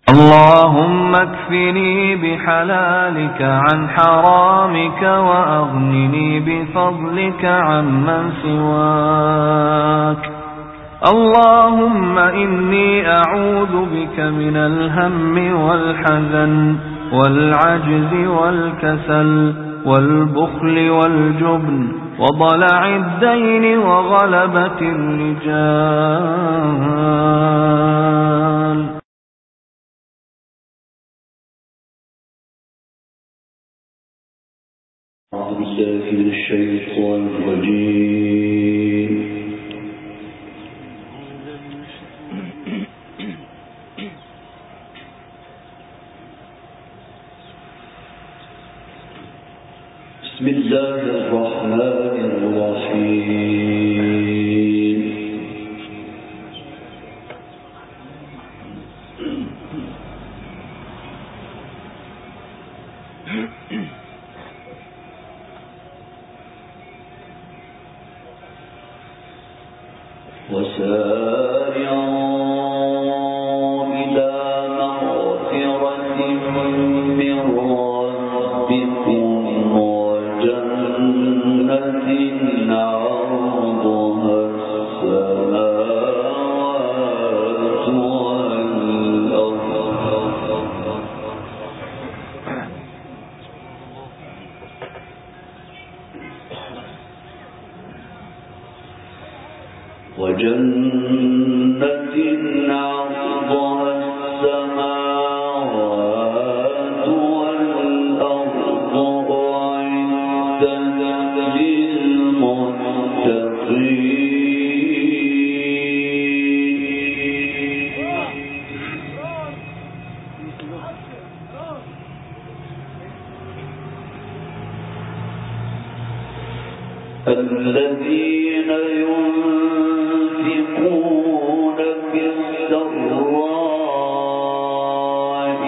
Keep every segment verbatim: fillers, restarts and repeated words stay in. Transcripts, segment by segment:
اللهم اكفني بحلالك عن حرامك وأغنني بفضلك عمن سواك. اللهم إني أعوذ بك من الهم والحزن والعجز والكسل والبخل والجبن وضلع الدين وغلبة الرجال. أعوذ بالله من الشيطان الرجيم. بسم الله الرحمن الرحيم. وسارعوا إلى مغفرة من ربكم وجنة عرضها السماوات والأرض وجنة عرضها السماوات والأرض أعدت للمتقين الذين ينفقون في السراء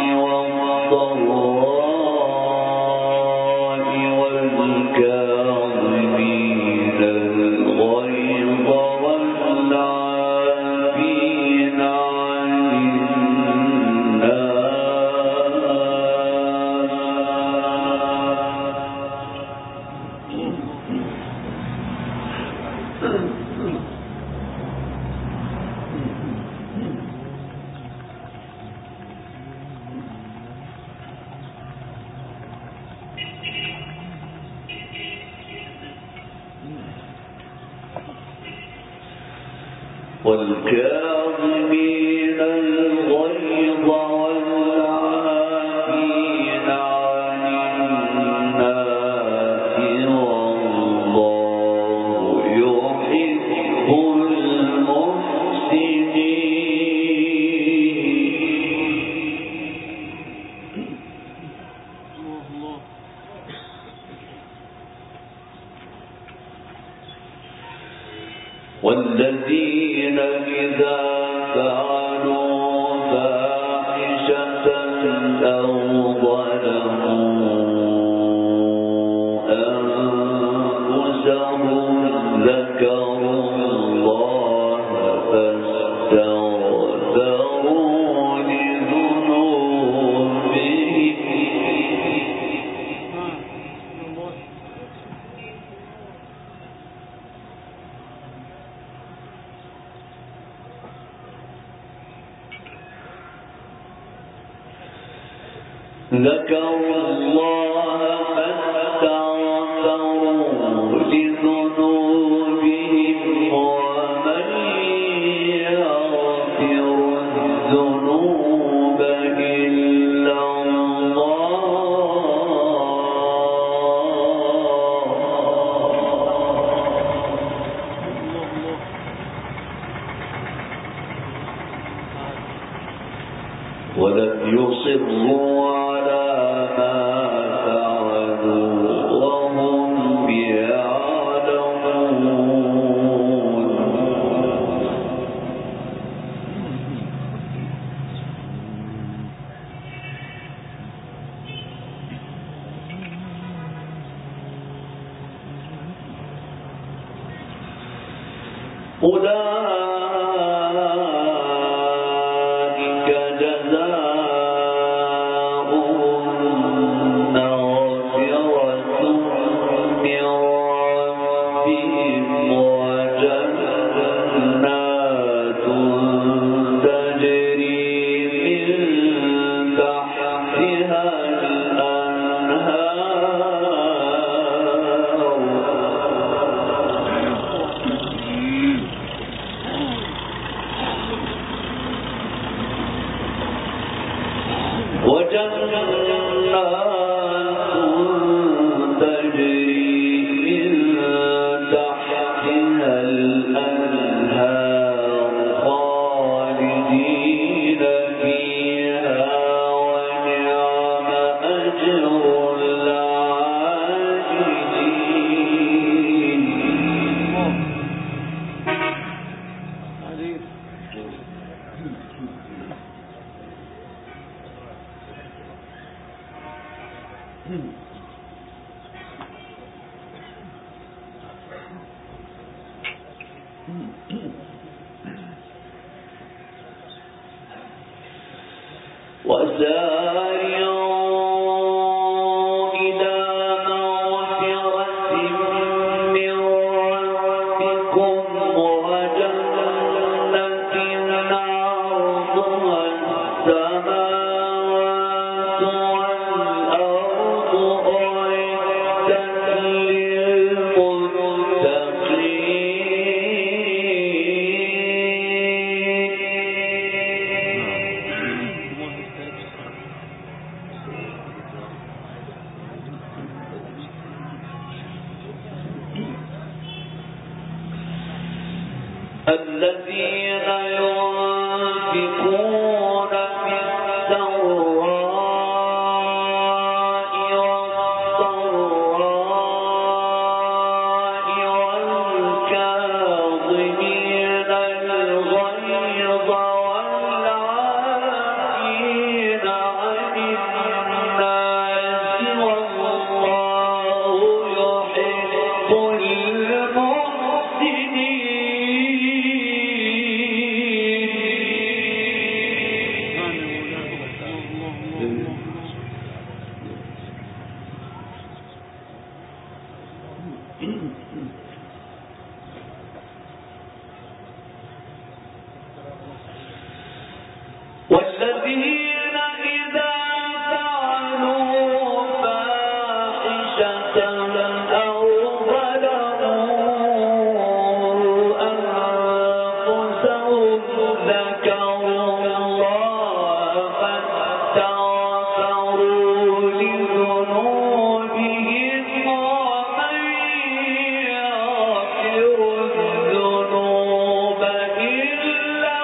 والضراء والكاظمين الغيظ والعافين عن والكاظمين الغيظ والعافين عن الناس والله يحب المحسنين. والذين إذا فعلوا فاحشة أو ظلموا أنفسهم ذكروا الله فاستغفروا لذنوبهم ذكروا الله فاستغفروا لذنوبهم ومن يغفر الذنوب إلا الله ولم يصروا على ما فعلوا وهم يعلمون. أولئك جزاؤهم الذين ينفقون في السراء والضراء والكاظمين الغيظ والعافين عن الناس والله يحب والذين إذا فعلوا فاحشة أو ظلموا أنفسهم ذكروا الله فاستغفروا لذنوبهم ومن يغفر الذنوب إلا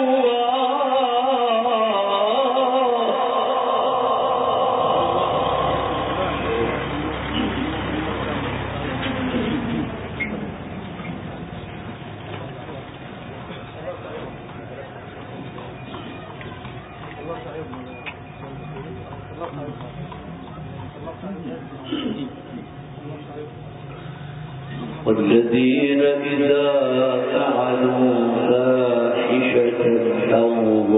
والذين إذا فعلوا فاحشة أو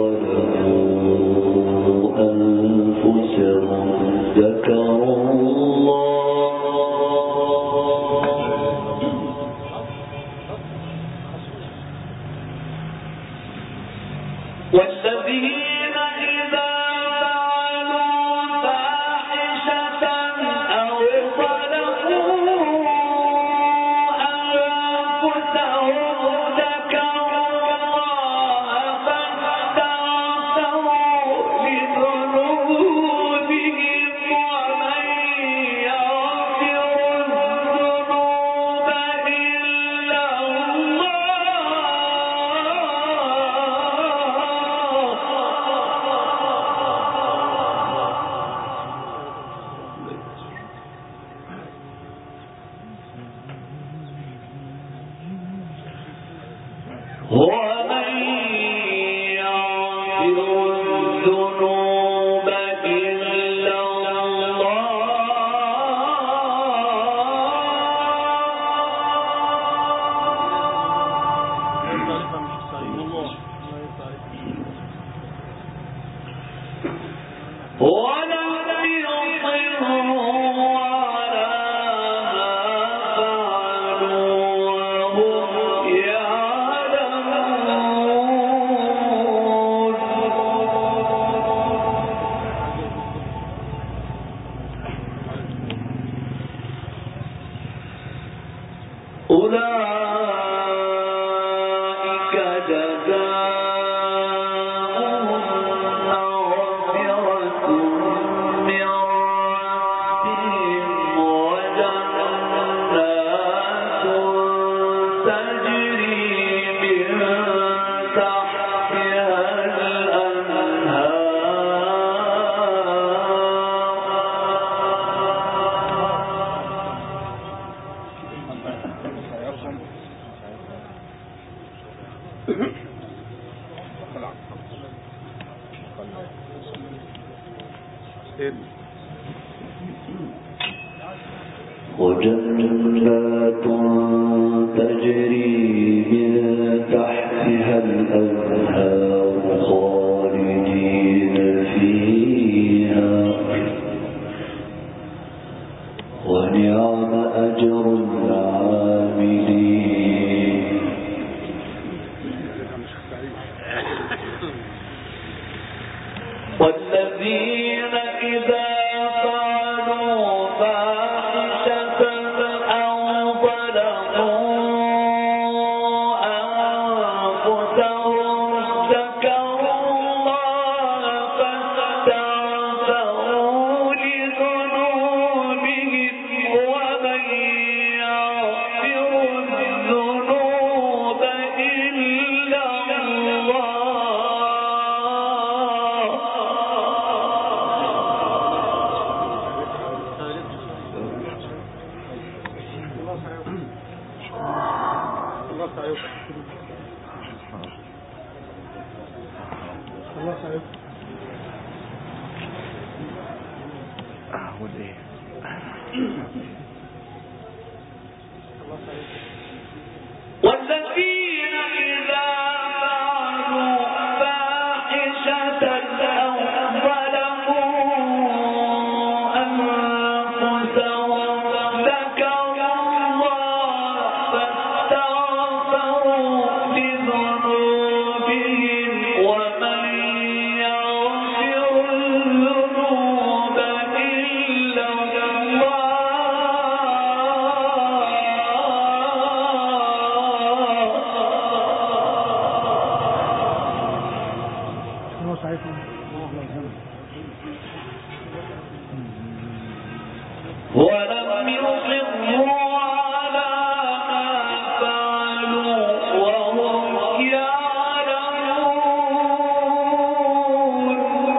ظلموا أنفسهم ذكروا الله والذين إذا فعلوا فاحشة أو ظلموا أولئك جزاؤهم مغفرة من ربهم وجنات تجري من تحتها الأنهار وجنات تجري من تحتها الأنهار خالدين فيها ونعم أجر العاملين والذين إذا فعلوا فاحشة أو ظلموا أنفسهم ذكروا الله فاستغفروا لذنوبهم ومن يغفر الذنوب إلا الله والذين إذا فعلوا فاحشة أو ظلموا أنفسهم ذكروا الله فاستغفروا لذنوبهم ومن يغفر الذنوب إلا ولم يصروا على ما فعلوا وهم يعلمون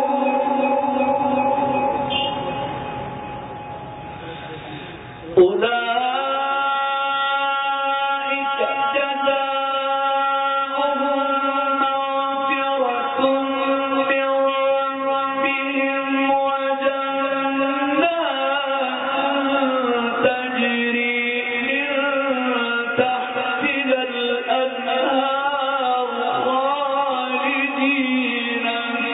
أولئك جزاؤهم مغفرة من ربهم وجنات تجري من تحتها الأنهار خالدين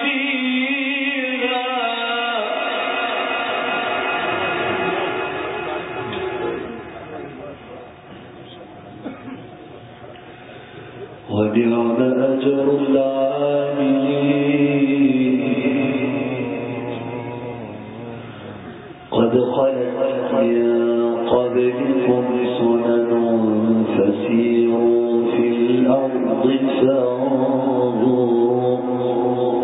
فيها ونعم أجر العاملين قد خلت من قبلكم سنن فسيروا في الأرض فانظروا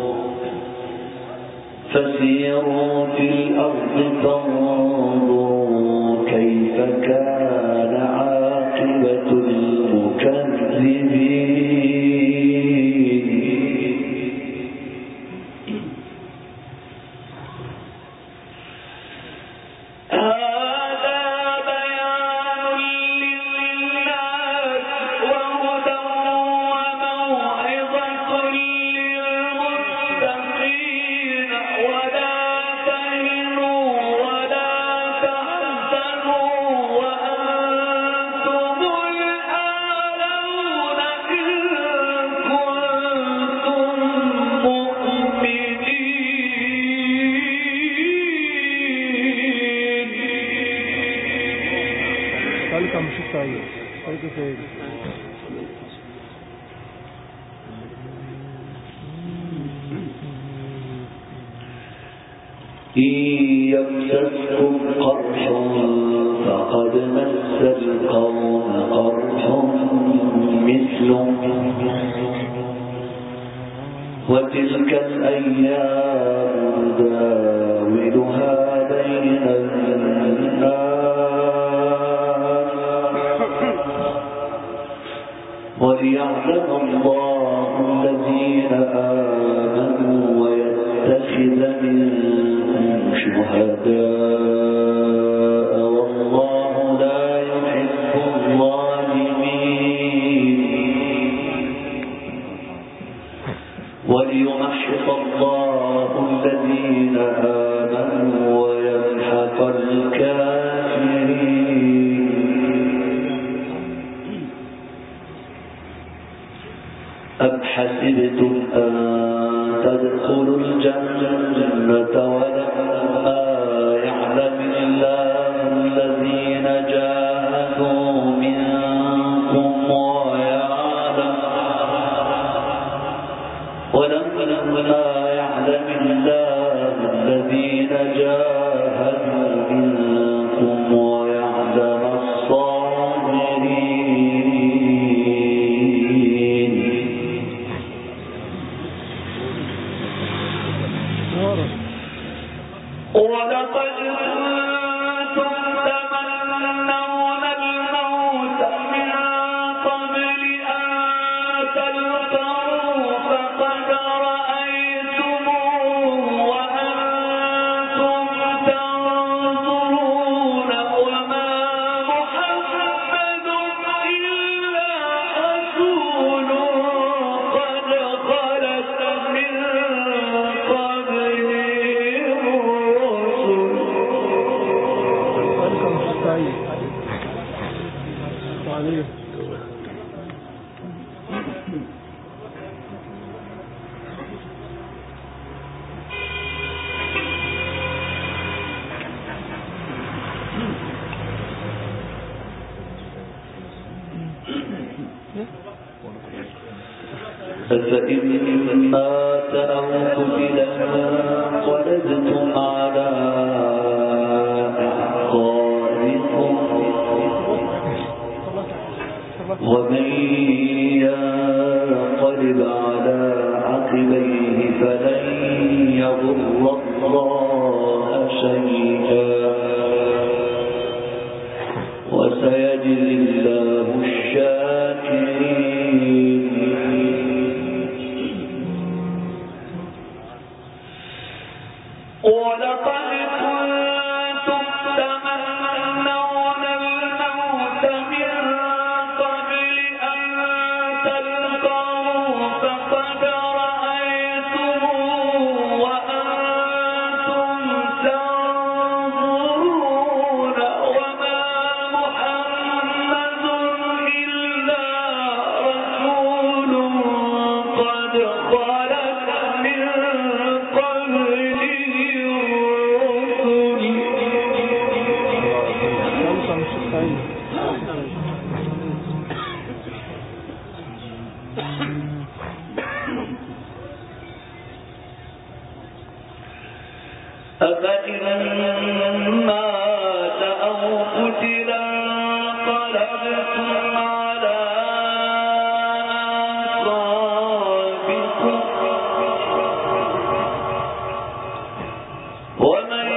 فسيروا في الأرض فانظروا كيف كان عاقبة المكذبين هذا بيان للناس وهدى وموعظة للمتقين ولا تهنوا ولا تحزنوا وأنتم الأعلون إن كنتم مؤمنين ذلك مش الصحيح ذلك سيد إن يمسسكم قرح فقد مس القوم قرح مثله وتلك الأيام نداولها بين الناس وليعلم الله الذين آمنوا ويتخذ منكم شهداء والله لا يحب الظالمين وليمحص الله الذين آمنوا ويمحق الكافرين حسبتم أن تدخلوا الجنة ولما يعلم الله الذين جاهدوا منكم ويعلم ولما يعلم الله الذين جاهدوا منكم ويعلم الصابرين. ولقد كنتم تمنون الموت من قبل أن تلقوه فقد رأيتموه وأنتم تنظرون وما محمد إلا رسول قد خلت من قبله فإن مات أو قتل انقلبتم على أعقابكم ومن ينقلب على عقبيه فلن يضر الله شيئا وسيجزي الله الشاكرين. ولقد كنتم تمنون الموت من قبل أن تلقوه فقد رأيتموه وأنتم تنظرون وما محمد إلا رسول قد خلت من قبله أفإن مات أو قتل انقلبتم على أعقابكم ومن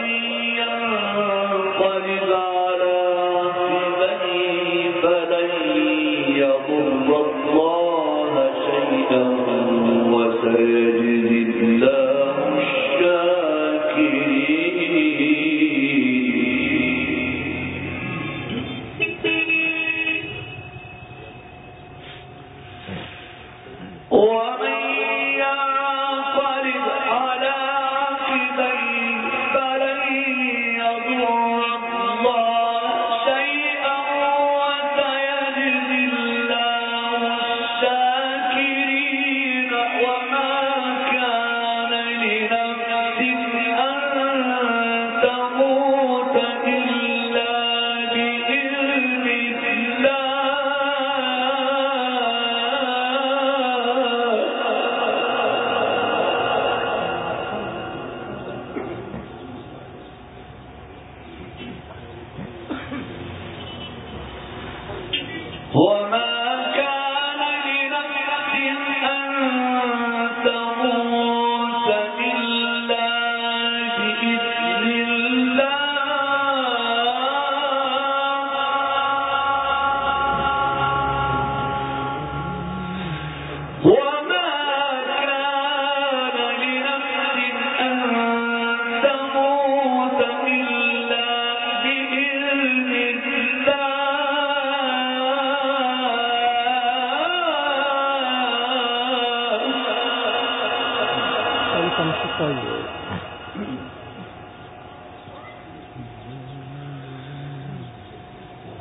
ينقلب على عقبيه فلن يضر الله شيئا وسيجزي الله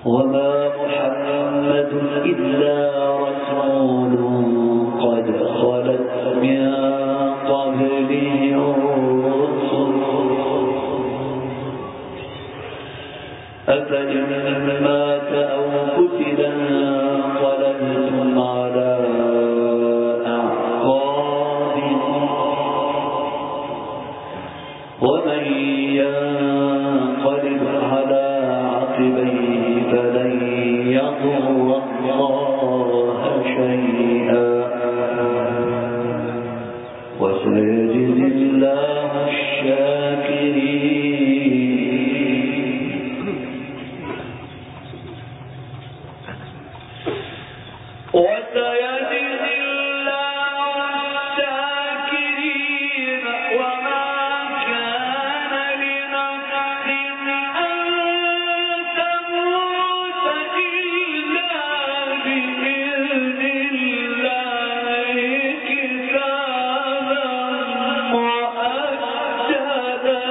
وما محمد إلا رسول قد خلت يوسف أفإن مات أو قتل انقلبتم على أعقابكم ومن ينقلب على عقبيه فلن يضر الله شيئا وسيجزي الله الشاكرين وسيجزي الله الشاكرين وما كان لنفس أن تموت إلا بإذن الله كتابا مؤجلا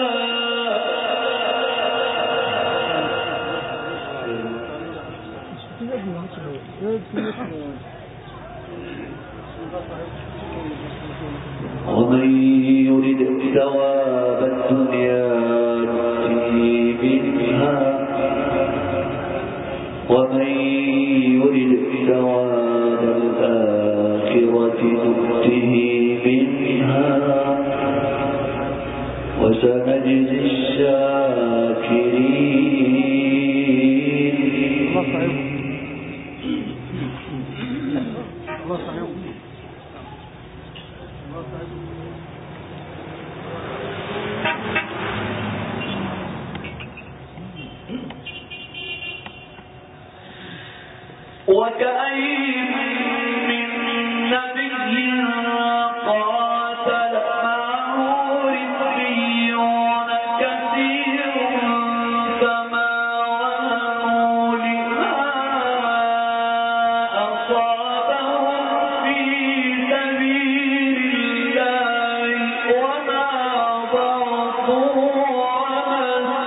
ومن يرد ثواب الدنيا نؤته منها ومن يرد ثواب الآخرة نؤته منها وسنجزي الشاكرين وكأين من نبي قاتل معه ربيون كثير فما وهنوا لما أصابهم في سبيل الله وما ضعفوا وما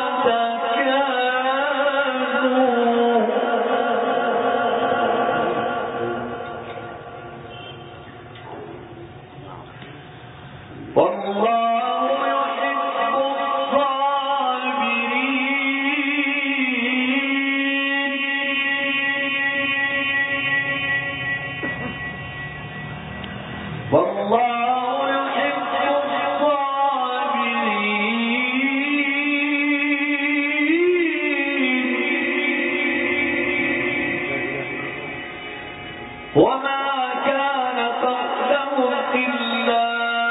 استكانوا والله يحب الصابرين والله يحب الصابرين وما كان قولهم إلا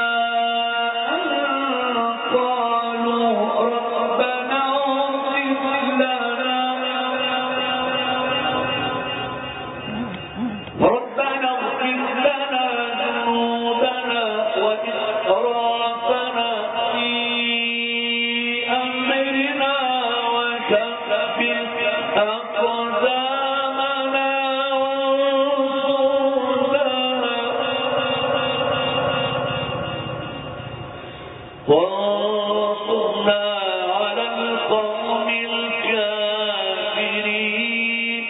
وانصرنا على القوم الكافرين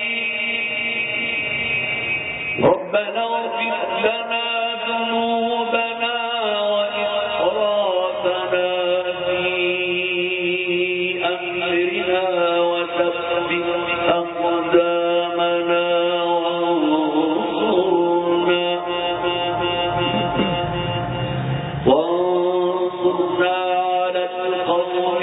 ربنا اغفر لنا ذنوبنا وإسرافنا في أمرنا وثبت أقدامنا وانصرنا على القوم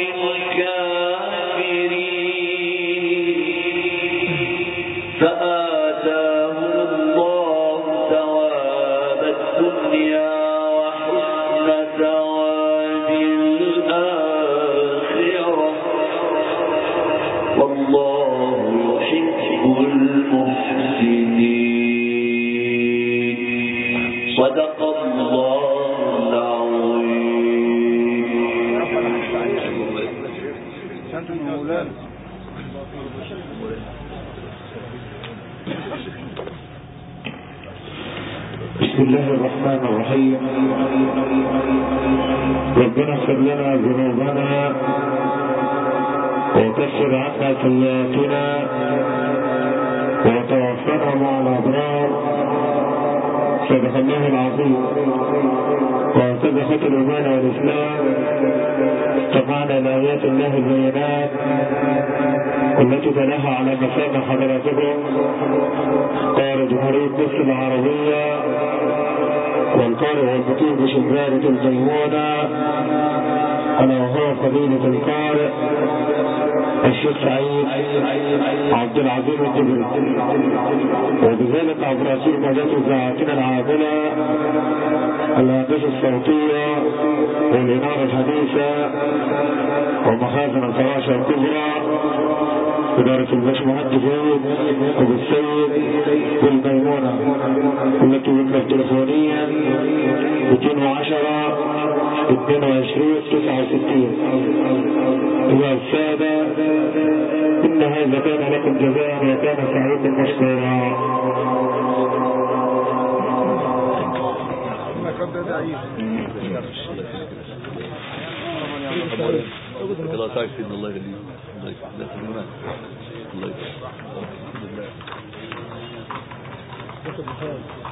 الكافرين فآتاهم الله ثواب الدنيا وحسن ثواب الآخرة والله يحب المحسنين صدق الله بسم الله الرحمن الرحيم. ربنا اغفر لنا ذنوبنا وكفر عنا سيئاتنا وتوفنا مع الأبرار صدق الله العظيم. وهكذا خطر الإيمان والإسلام استمعنا لآيات الله البينات والتي تلاها على مسامع حضراتكم قارئ جمهورية مصر العربية والقارئ والمطيب بشبارة الميمونة أنا وهو فضيلة القارئ الشيخ سعيد عبد العظيم الجبري، وبذلك عبر أسير مجال إذاعتنا العادلة الهندسة الصوتية والإنارة الحديثة ومخازن الفراشة الكبرى إدارة الباشمهندس أبو السيد بالميمونة التي يملك تليفونيا مئتين وعشرة اثنين وعشرين تسعة وستين. أيها السادة، إن هذا كان لكم جزاء وكان سعيدا مشكورا. الله تعالى سيدنا الله يهديك الله يسعدك الله يسعدك.